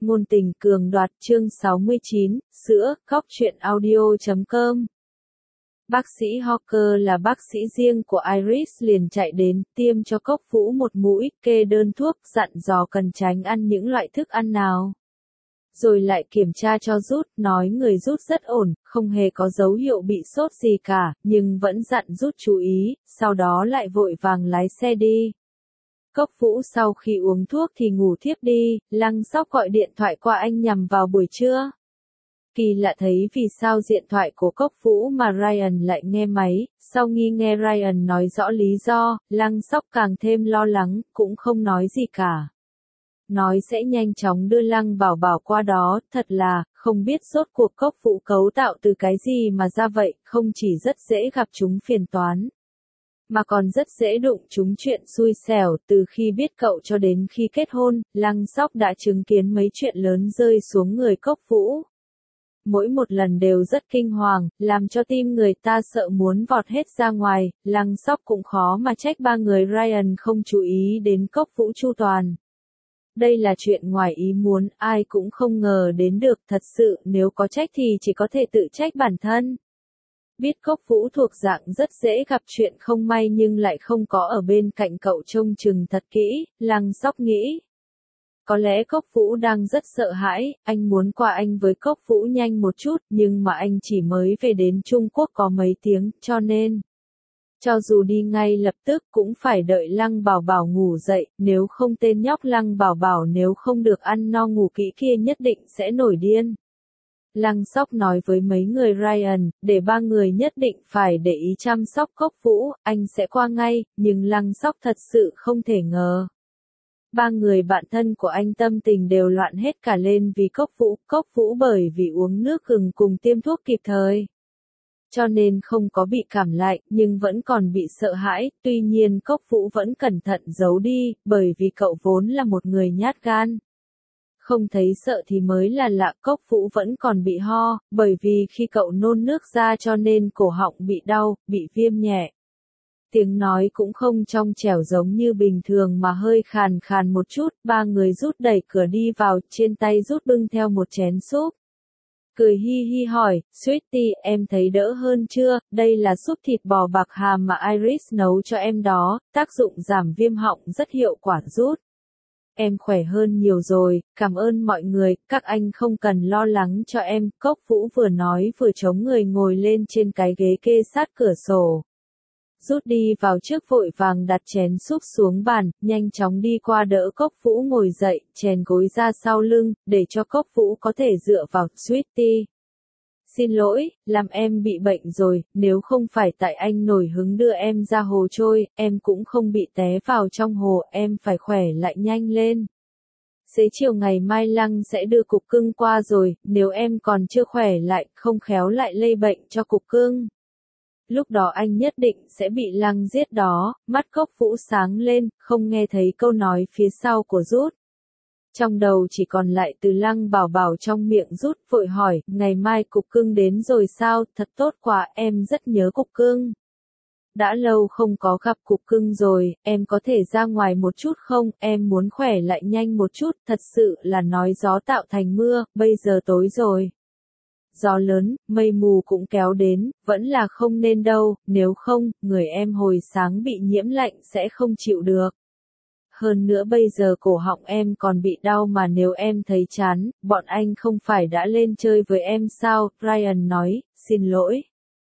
Ngôn tình cường đoạt chương 69, sữa, cóc truyện audio.com. Bác sĩ Hawker là bác sĩ riêng của Iris liền chạy đến, tiêm cho Cốc Vũ một mũi, kê đơn thuốc, dặn dò cần tránh ăn những loại thức ăn nào. Rồi lại kiểm tra cho Rút, nói người Rút rất ổn, không hề có dấu hiệu bị sốt gì cả, nhưng vẫn dặn Rút chú ý, sau đó lại vội vàng lái xe đi. Cốc Vũ sau khi uống thuốc thì ngủ thiếp đi, Lăng Sóc gọi điện thoại qua anh nhằm vào buổi trưa. Kỳ lạ thấy vì sao điện thoại của Cốc Vũ mà Ryan lại nghe máy, sau khi nghe Ryan nói rõ lý do, Lăng Sóc càng thêm lo lắng, cũng không nói gì cả. Nói sẽ nhanh chóng đưa Lăng Bảo Bảo qua đó, thật là, không biết rốt cuộc Cốc Vũ cấu tạo từ cái gì mà ra vậy, không chỉ rất dễ gặp chúng phiền toán, mà còn rất dễ đụng chúng chuyện xui xẻo. Từ khi biết cậu cho đến khi kết hôn, Lăng Sóc đã chứng kiến mấy chuyện lớn rơi xuống người Cốc Vũ. Mỗi một lần đều rất kinh hoàng, làm cho tim người ta sợ muốn vọt hết ra ngoài. Lăng Sóc cũng khó mà trách ba người Ryan không chú ý đến Cốc Vũ chu toàn. Đây là chuyện ngoài ý muốn, ai cũng không ngờ đến được. Thật sự nếu có trách thì chỉ có thể tự trách bản thân. Biết Cốc Vũ thuộc dạng rất dễ gặp chuyện không may nhưng lại không có ở bên cạnh cậu trông chừng thật kỹ, Lăng Sóc nghĩ. Có lẽ Cốc Vũ đang rất sợ hãi, anh muốn qua anh với Cốc Vũ nhanh một chút, nhưng mà anh chỉ mới về đến Trung Quốc có mấy tiếng, cho nên cho dù đi ngay lập tức cũng phải đợi Lăng Bảo Bảo ngủ dậy, nếu không tên nhóc Lăng Bảo Bảo nếu không được ăn no ngủ kỹ kia nhất định sẽ nổi điên. Lăng Sóc nói với mấy người Ryan, để ba người nhất định phải để ý chăm sóc Cốc Vũ, anh sẽ qua ngay, nhưng Lăng Sóc thật sự không thể ngờ. Ba người bạn thân của anh tâm tình đều loạn hết cả lên vì Cốc Vũ bởi vì uống nước gừng cùng tiêm thuốc kịp thời. Cho nên không có bị cảm lạnh, nhưng vẫn còn bị sợ hãi, tuy nhiên Cốc Vũ vẫn cẩn thận giấu đi, bởi vì cậu vốn là một người nhát gan. Không thấy sợ thì mới là lạ. Cốc Vũ vẫn còn bị ho, bởi vì khi cậu nôn nước ra cho nên cổ họng bị đau, bị viêm nhẹ. Tiếng nói cũng không trong trẻo giống như bình thường mà hơi khàn khàn một chút. Ba người Rút đẩy cửa đi vào, trên tay Rút bưng theo một chén súp. Cười hi hi hỏi, Sweetie, em thấy đỡ hơn chưa? Đây là súp thịt bò bạc hà mà Iris nấu cho em đó, tác dụng giảm viêm họng rất hiệu quả. Rút. Em khỏe hơn nhiều rồi, cảm ơn mọi người, các anh không cần lo lắng cho em. Cốc Vũ vừa nói vừa chống người ngồi lên trên cái ghế kê sát cửa sổ. Rút đi vào trước vội vàng đặt chén súp xuống bàn, nhanh chóng đi qua đỡ Cốc Vũ ngồi dậy, chèn gối ra sau lưng, để cho Cốc Vũ có thể dựa vào. Sweetie. Xin lỗi, làm em bị bệnh rồi, nếu không phải tại anh nổi hứng đưa em ra hồ trôi, em cũng không bị té vào trong hồ, em phải khỏe lại nhanh lên. Xế chiều ngày mai Lăng sẽ đưa cục cưng qua rồi, nếu em còn chưa khỏe lại, không khéo lại lây bệnh cho cục cưng. Lúc đó anh nhất định sẽ bị Lăng giết đó. Mắt Cốc Vũ sáng lên, không nghe thấy câu nói phía sau của Rút. Trong đầu chỉ còn lại từ Lăng Bảo Bảo trong miệng Rút, vội hỏi, ngày mai cục cưng đến rồi sao? Thật tốt quá, em rất nhớ cục cưng. Đã lâu không có gặp cục cưng rồi, em có thể ra ngoài một chút không? Em muốn khỏe lại nhanh một chút, thật sự là nói gió tạo thành mưa, bây giờ tối rồi. Gió lớn, mây mù cũng kéo đến, vẫn là không nên đâu, nếu không, người em hồi sáng bị nhiễm lạnh sẽ không chịu được. Hơn nữa bây giờ cổ họng em còn bị đau mà nếu em thấy chán, bọn anh không phải đã lên chơi với em sao? Ryan nói, xin lỗi.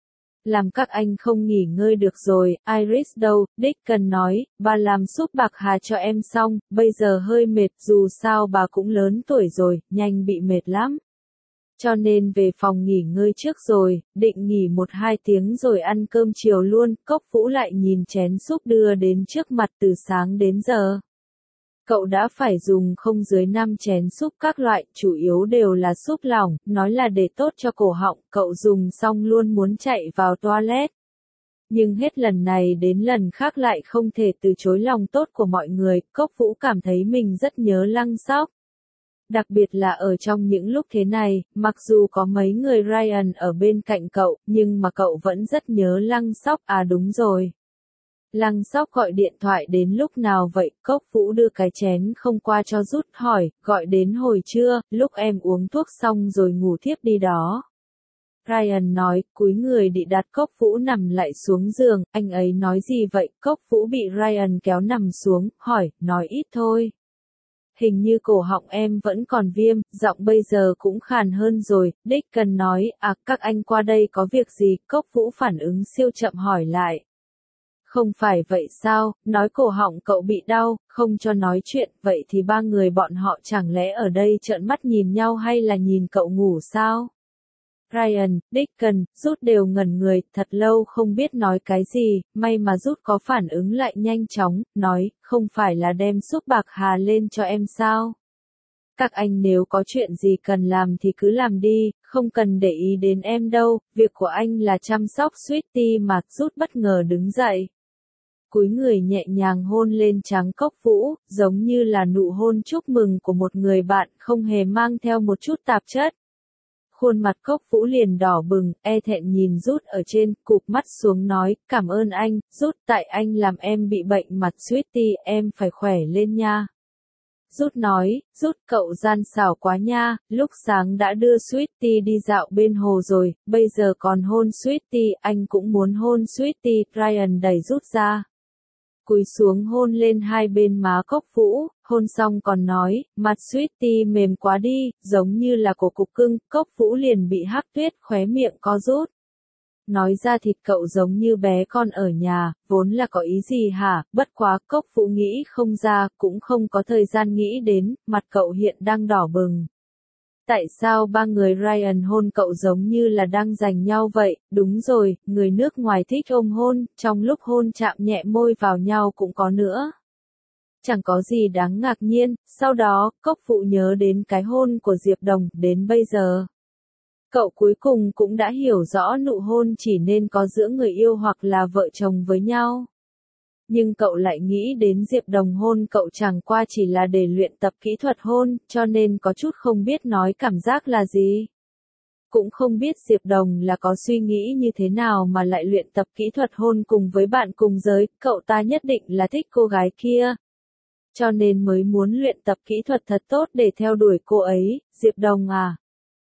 Làm các anh không nghỉ ngơi được rồi. Iris đâu? Deacon nói, bà làm súp bạc hà cho em xong, bây giờ hơi mệt, dù sao bà cũng lớn tuổi rồi, nhanh bị mệt lắm. Cho nên về phòng nghỉ ngơi trước rồi, định nghỉ 1-2 tiếng rồi ăn cơm chiều luôn. Cốc Vũ lại nhìn chén súp đưa đến trước mặt từ sáng đến giờ. Cậu đã phải dùng không dưới 5 chén súp các loại, chủ yếu đều là súp lỏng, nói là để tốt cho cổ họng, cậu dùng xong luôn muốn chạy vào toilet. Nhưng hết lần này đến lần khác lại không thể từ chối lòng tốt của mọi người. Cốc Vũ cảm thấy mình rất nhớ Lăng Sóc. Đặc biệt là ở trong những lúc thế này, mặc dù có mấy người Ryan ở bên cạnh cậu, nhưng mà cậu vẫn rất nhớ Lăng Sóc. À đúng rồi. Lăng Sóc gọi điện thoại đến lúc nào vậy? Cốc Vũ đưa cái chén không qua cho Rút hỏi, gọi đến hồi trưa, lúc em uống thuốc xong rồi ngủ thiếp đi đó. Ryan nói, cúi người đi đặt Cốc Vũ nằm lại xuống giường, anh ấy nói gì vậy? Cốc Vũ bị Ryan kéo nằm xuống, hỏi, nói ít thôi. Hình như cổ họng em vẫn còn viêm, giọng bây giờ cũng khàn hơn rồi, Deacon nói, các anh qua đây có việc gì? Cốc Vũ phản ứng siêu chậm hỏi lại. Không phải vậy sao, nói cổ họng cậu bị đau, không cho nói chuyện, vậy thì ba người bọn họ chẳng lẽ ở đây trợn mắt nhìn nhau hay là nhìn cậu ngủ sao? Ryan, Deacon, Rút đều ngẩn người, thật lâu không biết nói cái gì, may mà Rút có phản ứng lại nhanh chóng, nói, không phải là đem súp bạc hà lên cho em sao? Các anh nếu có chuyện gì cần làm thì cứ làm đi, không cần để ý đến em đâu, việc của anh là chăm sóc Sweetie mà. Rút bất ngờ đứng dậy. Cúi người nhẹ nhàng hôn lên trán Cốc Vũ, giống như là nụ hôn chúc mừng của một người bạn, không hề mang theo một chút tạp chất. Khuôn mặt Cốc Vũ liền đỏ bừng, e thẹn nhìn Rút ở trên, cụp mắt xuống nói, cảm ơn anh, Rút, tại anh làm em bị bệnh mặt Sweetie, em phải khỏe lên nha. Rút nói, Rút cậu gian xảo quá nha, lúc sáng đã đưa Sweetie đi dạo bên hồ rồi, bây giờ còn hôn Sweetie, anh cũng muốn hôn Sweetie. Ryan đẩy Rút ra. Cúi xuống hôn lên hai bên má Cốc Vũ, hôn xong còn nói, mặt Sweetie mềm quá đi, giống như là cổ cục cưng. Cốc Vũ liền bị hắc tuyết, khóe miệng co rút. Nói ra thịt cậu giống như bé con ở nhà, vốn là có ý gì hả? Bất quá, Cốc Vũ nghĩ không ra, cũng không có thời gian nghĩ đến, mặt cậu hiện đang đỏ bừng. Tại sao ba người Ryan hôn cậu giống như là đang giành nhau vậy? Đúng rồi, người nước ngoài thích ôm hôn, trong lúc hôn chạm nhẹ môi vào nhau cũng có nữa. Chẳng có gì đáng ngạc nhiên, sau đó, Cốc Vũ nhớ đến cái hôn của Diệp Đồng, đến bây giờ. Cậu cuối cùng cũng đã hiểu rõ nụ hôn chỉ nên có giữa người yêu hoặc là vợ chồng với nhau. Nhưng cậu lại nghĩ đến Diệp Đồng hôn cậu chẳng qua chỉ là để luyện tập kỹ thuật hôn, cho nên có chút không biết nói cảm giác là gì. Cũng không biết Diệp Đồng là có suy nghĩ như thế nào mà lại luyện tập kỹ thuật hôn cùng với bạn cùng giới, cậu ta nhất định là thích cô gái kia. Cho nên mới muốn luyện tập kỹ thuật thật tốt để theo đuổi cô ấy, Diệp Đồng à.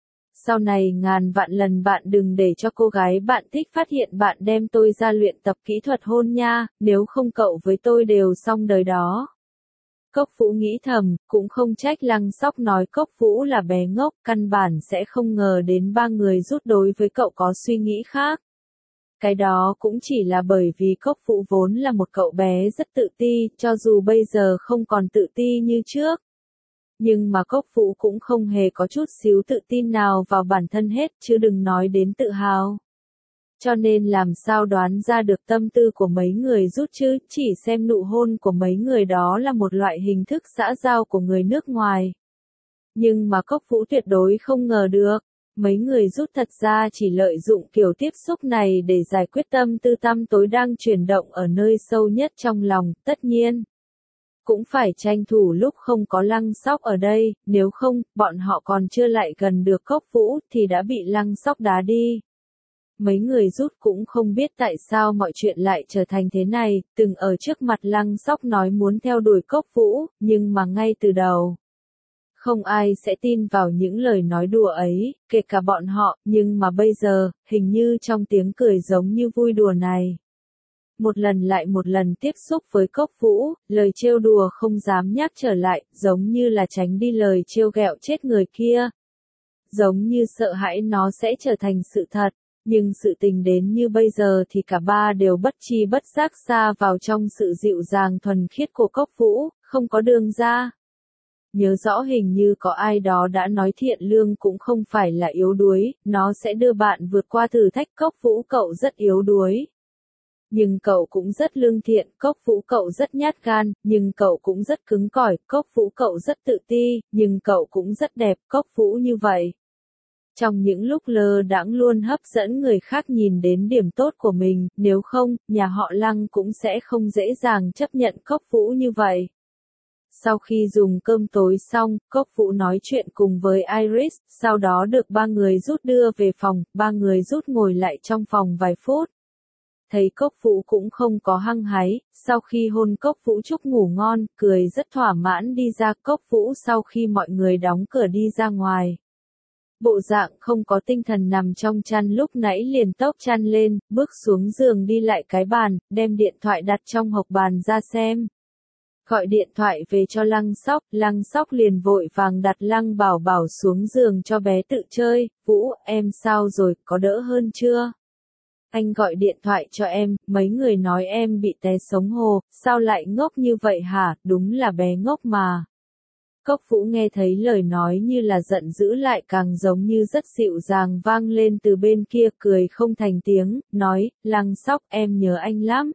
Sau này ngàn vạn lần bạn đừng để cho cô gái bạn thích phát hiện bạn đem tôi ra luyện tập kỹ thuật hôn nha, nếu không cậu với tôi đều xong đời đó. Cốc Vũ nghĩ thầm, cũng không trách Lăng Sóc nói Cốc Vũ là bé ngốc, căn bản sẽ không ngờ đến ba người Rút đối với cậu có suy nghĩ khác. Cái đó cũng chỉ là bởi vì Cốc Vũ vốn là một cậu bé rất tự ti, cho dù bây giờ không còn tự ti như trước. Nhưng mà Cốc Vũ cũng không hề có chút xíu tự tin nào vào bản thân hết, chứ đừng nói đến tự hào. Cho nên làm sao đoán ra được tâm tư của mấy người Rút chứ, chỉ xem nụ hôn của mấy người đó là một loại hình thức xã giao của người nước ngoài. Nhưng mà Cốc Vũ tuyệt đối không ngờ được, mấy người Rút thật ra chỉ lợi dụng kiểu tiếp xúc này để giải quyết tâm tư tăm tối đang chuyển động ở nơi sâu nhất trong lòng, tất nhiên. Cũng phải tranh thủ lúc không có Lăng Sóc ở đây, nếu không, bọn họ còn chưa lại gần được Cốc Vũ thì đã bị Lăng Sóc đá đi. Mấy người Rút cũng không biết tại sao mọi chuyện lại trở thành thế này, từng ở trước mặt Lăng Sóc nói muốn theo đuổi Cốc Vũ, nhưng mà ngay từ đầu. Không ai sẽ tin vào những lời nói đùa ấy, kể cả bọn họ, nhưng mà bây giờ, hình như trong tiếng cười giống như vui đùa này. Một lần lại một lần tiếp xúc với Cốc Vũ, lời trêu đùa không dám nhắc trở lại, giống như là tránh đi lời trêu ghẹo chết người kia. Giống như sợ hãi nó sẽ trở thành sự thật, nhưng sự tình đến như bây giờ thì cả ba đều bất tri bất giác xa vào trong sự dịu dàng thuần khiết của Cốc Vũ, không có đường ra. Nhớ rõ hình như có ai đó đã nói thiện lương cũng không phải là yếu đuối, nó sẽ đưa bạn vượt qua thử thách. Cốc Vũ cậu rất yếu đuối. Nhưng cậu cũng rất lương thiện, Cốc Vũ cậu rất nhát gan, nhưng cậu cũng rất cứng cỏi, Cốc Vũ cậu rất tự ti, nhưng cậu cũng rất đẹp, Cốc Vũ như vậy. Trong những lúc lơ đãng luôn hấp dẫn người khác nhìn đến điểm tốt của mình, nếu không, nhà họ Lăng cũng sẽ không dễ dàng chấp nhận Cốc Vũ như vậy. Sau khi dùng cơm tối xong, Cốc Vũ nói chuyện cùng với Iris, sau đó được ba người Rút đưa về phòng, ba người Rút ngồi lại trong phòng vài phút. thấy Cốc Vũ cũng không có hăng hái, sau khi hôn Cốc Vũ chúc ngủ ngon, cười rất thỏa mãn đi ra. Cốc Vũ sau khi mọi người đóng cửa đi ra ngoài. Bộ dạng không có tinh thần nằm trong chăn lúc nãy liền tốc chăn lên, bước xuống giường đi lại cái bàn, đem điện thoại đặt trong hộc bàn ra xem. Gọi điện thoại về cho Lăng Sóc liền vội vàng đặt Lăng Bảo Bảo xuống giường cho bé tự chơi. Vũ, em sao rồi, có đỡ hơn chưa? Anh gọi điện thoại cho em, mấy người nói em bị té sống hồ, sao lại ngốc như vậy hả, đúng là bé ngốc mà. Cốc Vũ nghe thấy lời nói như là giận dữ lại càng giống như rất dịu dàng vang lên từ bên kia, cười không thành tiếng, nói, Lăng Sóc em nhớ anh lắm.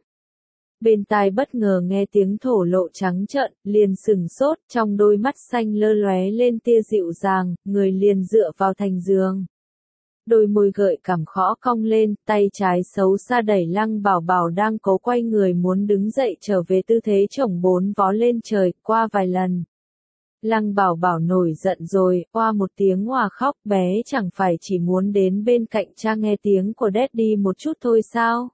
Bên tai bất ngờ nghe tiếng thổ lộ trắng trợn, liền sừng sốt, trong đôi mắt xanh lơ lóe lên tia dịu dàng, người liền dựa vào thành giường. Đôi môi gợi cảm khõ cong lên, tay trái xấu xa đẩy Lăng Bảo Bảo đang cố quay người muốn đứng dậy trở về tư thế chổng bốn vó lên trời, qua vài lần. Lăng Bảo Bảo nổi giận rồi, oa một tiếng òa khóc, bé chẳng phải chỉ muốn đến bên cạnh cha nghe tiếng của Daddy một chút thôi sao?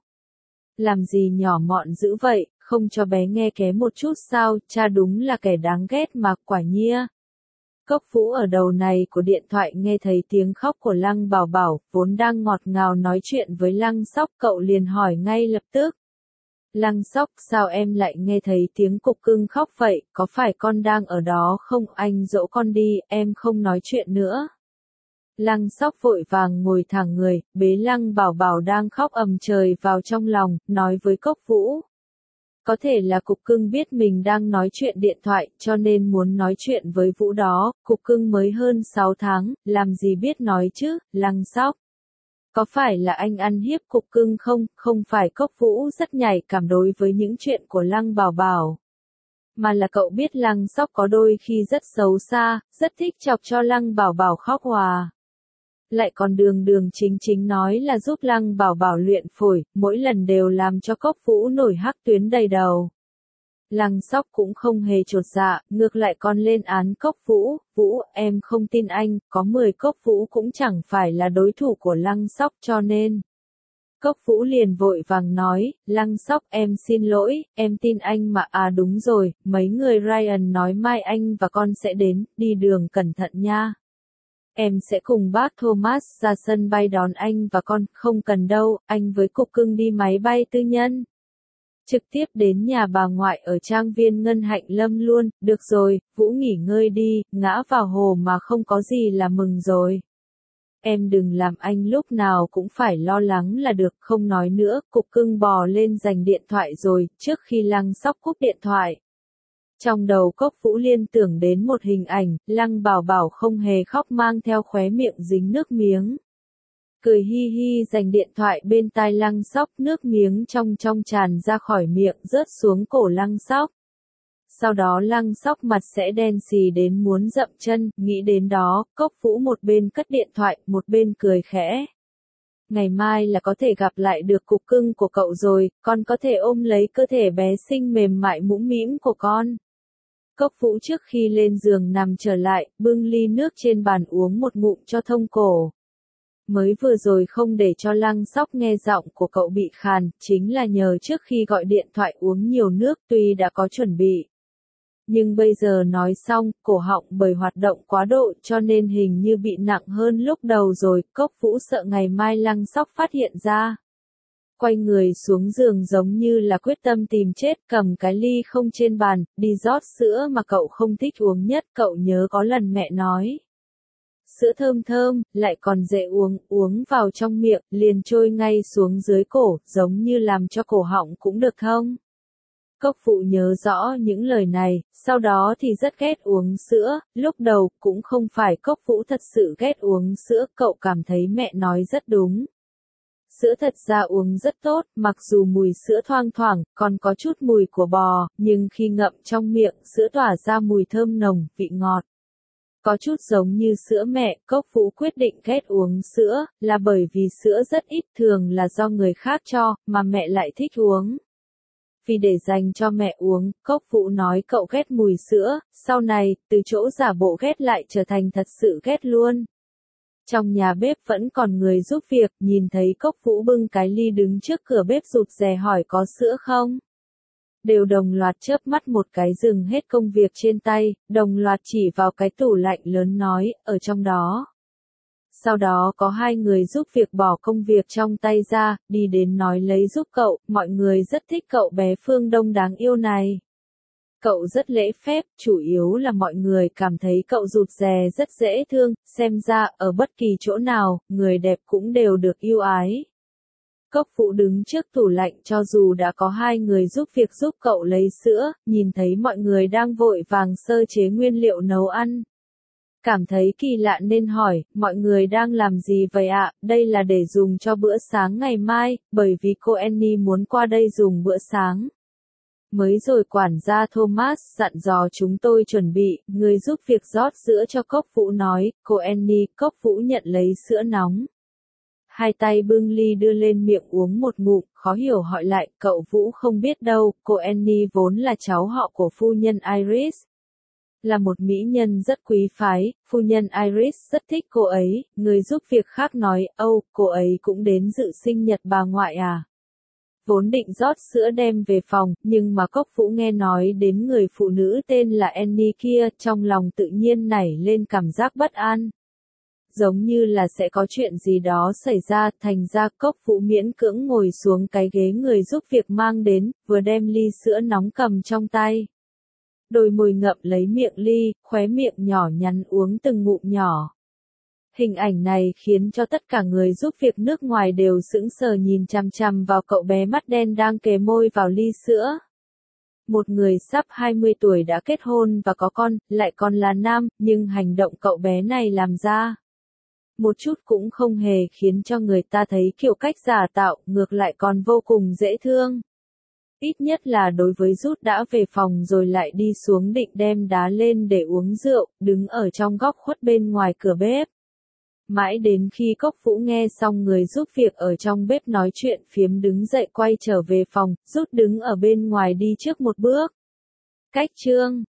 Làm gì nhỏ mọn dữ vậy, không cho bé nghe ké một chút sao, cha đúng là kẻ đáng ghét mà, quả nhia. Cốc Vũ ở đầu này của điện thoại nghe thấy tiếng khóc của Lăng Bảo Bảo, vốn đang ngọt ngào nói chuyện với Lăng Sóc, cậu liền hỏi ngay lập tức. Lăng Sóc, sao em lại nghe thấy tiếng cục cưng khóc vậy, có phải con đang ở đó không, anh dỗ con đi, em không nói chuyện nữa. Lăng Sóc vội vàng ngồi thẳng người, bế Lăng Bảo Bảo đang khóc ầm trời vào trong lòng, nói với Cốc Vũ. Có thể là cục cưng biết mình đang nói chuyện điện thoại, cho nên muốn nói chuyện với Vũ đó, cục cưng mới hơn 6 tháng, làm gì biết nói chứ, Lăng Sóc. Có phải là anh ăn hiếp cục cưng không, không phải. Cốc Vũ rất nhạy cảm đối với những chuyện của Lăng Bảo Bảo. Mà là cậu biết Lăng Sóc có đôi khi rất xấu xa, rất thích chọc cho Lăng Bảo Bảo khóc hòa. Lại còn đường đường chính chính nói là giúp Lăng Bảo Bảo luyện phổi, mỗi lần đều làm cho Cốc Vũ nổi hắc tuyến đầy đầu. Lăng Sóc cũng không hề chột dạ, ngược lại còn lên án Cốc Vũ, Vũ, em không tin anh, có 10 Cốc Vũ cũng chẳng phải là đối thủ của Lăng Sóc cho nên. Cốc Vũ liền vội vàng nói, Lăng Sóc em xin lỗi, em tin anh mà, à đúng rồi, mấy người Ryan nói mai anh và con sẽ đến, đi đường cẩn thận nha. Em sẽ cùng bác Thomas ra sân bay đón anh và con, không cần đâu, anh với cục cưng đi máy bay tư nhân. Trực tiếp đến nhà bà ngoại ở trang viên Ngân Hạnh Lâm luôn, được rồi, Vũ nghỉ ngơi đi, ngã vào hồ mà không có gì là mừng rồi. Em đừng làm anh lúc nào cũng phải lo lắng là được, không nói nữa, cục cưng bò lên giành điện thoại rồi, trước khi Lăng Sóc cúp điện thoại. Trong đầu Cốc Vũ liên tưởng đến một hình ảnh, Lăng Bảo Bảo không hề khóc mang theo khóe miệng dính nước miếng. Cười hi hi giành điện thoại bên tai Lăng Sóc, nước miếng trong tràn ra khỏi miệng rớt xuống cổ Lăng Sóc. Sau đó Lăng Sóc mặt sẽ đen xì đến muốn dậm chân, nghĩ đến đó, Cốc Vũ một bên cất điện thoại, một bên cười khẽ. Ngày mai là có thể gặp lại được cục cưng của cậu rồi, con có thể ôm lấy cơ thể bé xinh mềm mại mũm mĩm của con. Cốc Vũ trước khi lên giường nằm trở lại, bưng ly nước trên bàn uống một ngụm cho thông cổ. Mới vừa rồi không để cho Lăng Sóc nghe giọng của cậu bị khàn, chính là nhờ trước khi gọi điện thoại uống nhiều nước, tuy đã có chuẩn bị. Nhưng bây giờ nói xong, cổ họng bởi hoạt động quá độ cho nên hình như bị nặng hơn lúc đầu rồi, Cốc Vũ sợ ngày mai Lăng Sóc phát hiện ra. Quay người xuống giường giống như là quyết tâm tìm chết, cầm cái ly không trên bàn, đi rót sữa mà cậu không thích uống nhất, cậu nhớ có lần mẹ nói. Sữa thơm thơm, lại còn dễ uống, uống vào trong miệng, liền trôi ngay xuống dưới cổ, giống như làm cho cổ họng cũng được không? Cốc Vũ nhớ rõ những lời này, sau đó thì rất ghét uống sữa, lúc đầu cũng không phải Cốc Vũ thật sự ghét uống sữa, cậu cảm thấy mẹ nói rất đúng. Sữa thật ra uống rất tốt, mặc dù mùi sữa thoang thoảng, còn có chút mùi của bò, nhưng khi ngậm trong miệng, sữa tỏa ra mùi thơm nồng, vị ngọt. Có chút giống như sữa mẹ, Cốc Vũ quyết định ghét uống sữa, là bởi vì sữa rất ít, thường là do người khác cho, mà mẹ lại thích uống. Vì để dành cho mẹ uống, Cốc Vũ nói cậu ghét mùi sữa, sau này, từ chỗ giả bộ ghét lại trở thành thật sự ghét luôn. Trong nhà bếp vẫn còn người giúp việc, nhìn thấy Cốc Vũ bưng cái ly đứng trước cửa bếp rụt rè hỏi có sữa không? Đều đồng loạt chớp mắt một cái dừng hết công việc trên tay, đồng loạt chỉ vào cái tủ lạnh lớn nói, ở trong đó. Sau đó có hai người giúp việc bỏ công việc trong tay ra, đi đến nói lấy giúp cậu, mọi người rất thích cậu bé Phương Đông đáng yêu này. Cậu rất lễ phép, chủ yếu là mọi người cảm thấy cậu rụt rè rất dễ thương, xem ra ở bất kỳ chỗ nào, người đẹp cũng đều được yêu ái. Cốc Vũ đứng trước tủ lạnh cho dù đã có hai người giúp việc giúp cậu lấy sữa, nhìn thấy mọi người đang vội vàng sơ chế nguyên liệu nấu ăn. Cảm thấy kỳ lạ nên hỏi, mọi người đang làm gì vậy ạ? Đây là để dùng cho bữa sáng ngày mai, bởi vì cô Annie muốn qua đây dùng bữa sáng. Mới rồi quản gia Thomas dặn dò chúng tôi chuẩn bị, người giúp việc rót sữa cho Cốc Vũ nói, cô Annie, Cốc Vũ nhận lấy sữa nóng. Hai tay bưng ly đưa lên miệng uống một ngụm, khó hiểu hỏi lại, cậu Vũ không biết đâu, cô Annie vốn là cháu họ của phu nhân Iris. Là một mỹ nhân rất quý phái, phu nhân Iris rất thích cô ấy, người giúp việc khác nói, Âu, cô ấy cũng đến dự sinh nhật bà ngoại à. Vốn định rót sữa đem về phòng, nhưng mà Cốc Vũ nghe nói đến người phụ nữ tên là Annie kia, trong lòng tự nhiên nảy lên cảm giác bất an. Giống như là sẽ có chuyện gì đó xảy ra, thành ra Cốc Vũ miễn cưỡng ngồi xuống cái ghế người giúp việc mang đến, vừa đem ly sữa nóng cầm trong tay. Đôi môi ngậm lấy miệng ly, khóe miệng nhỏ nhắn uống từng ngụm nhỏ. Hình ảnh này khiến cho tất cả người giúp việc nước ngoài đều sững sờ nhìn chằm chằm vào cậu bé mắt đen đang kề môi vào ly sữa. Một người sắp 20 tuổi đã kết hôn và có con, lại còn là nam, nhưng hành động cậu bé này làm ra một chút cũng không hề khiến cho người ta thấy kiểu cách giả tạo, ngược lại còn vô cùng dễ thương. Ít nhất là đối với Rút đã về phòng rồi lại đi xuống định đem đá lên để uống rượu, đứng ở trong góc khuất bên ngoài cửa bếp. Mãi đến khi Cốc Vũ nghe xong người giúp việc ở trong bếp nói chuyện phiếm đứng dậy quay trở về phòng, Rút đứng ở bên ngoài đi trước một bước. Cách chương